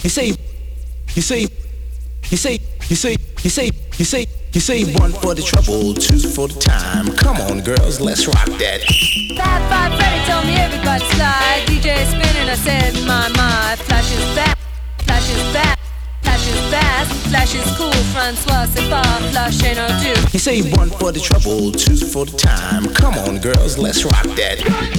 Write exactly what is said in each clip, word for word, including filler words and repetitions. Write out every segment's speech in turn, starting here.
You say, you say, you say, you say, you say, you say, you say one for the trouble, two for the time. Come on, girls, let's rock that. Five, five, Freddy told me everybody slide. D J spinning, I said, my, my. Flash is back, flash is back, flash is fast, flash is cool. Francois, c'est pas flash ain't no do. You say one for the trouble, two for the time. Come on, girls, let's rock that.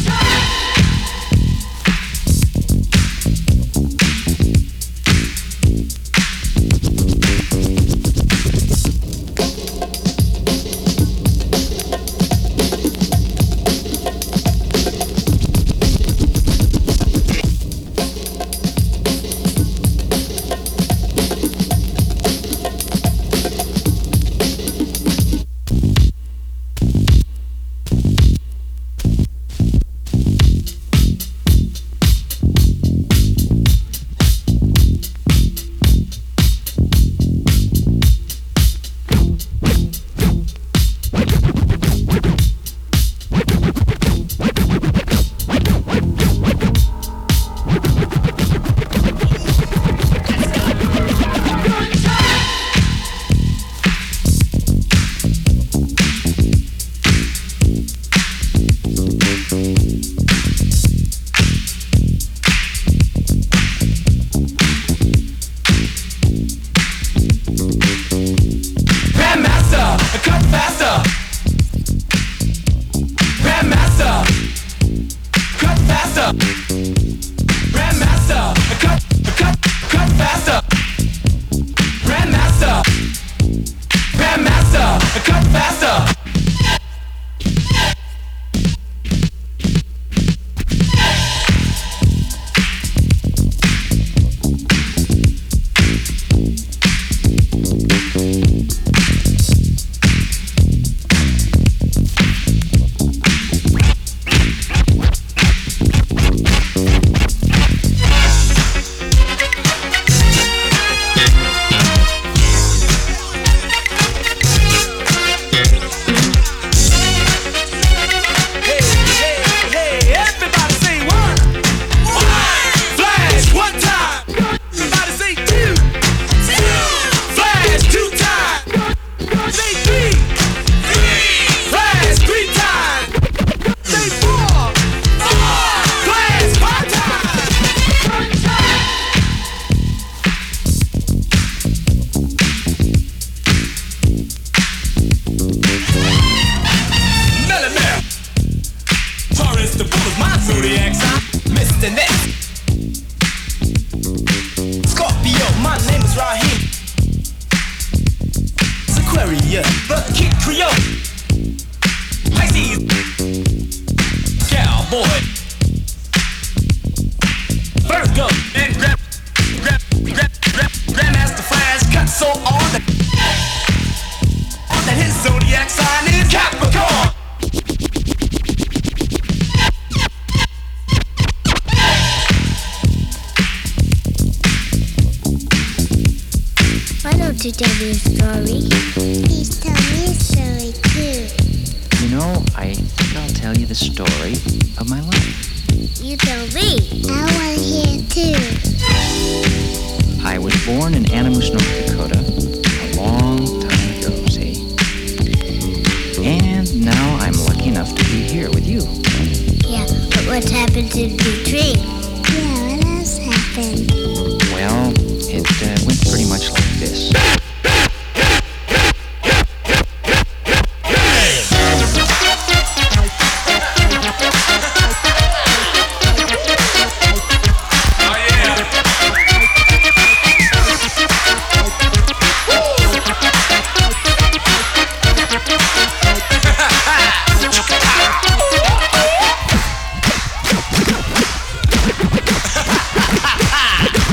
To tell you a story. Please tell me a story too. You know, I think I'll tell you the story of my life. You tell me. I want to hear too. I was born in Animus, North Dakota, a long time ago, see? And now I'm lucky enough to be here with you. Yeah, but what happened to the tree? Yeah, what else happened? Well, it uh, went pretty much like this. Ha!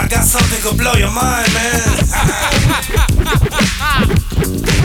I got something to blow your mind, man.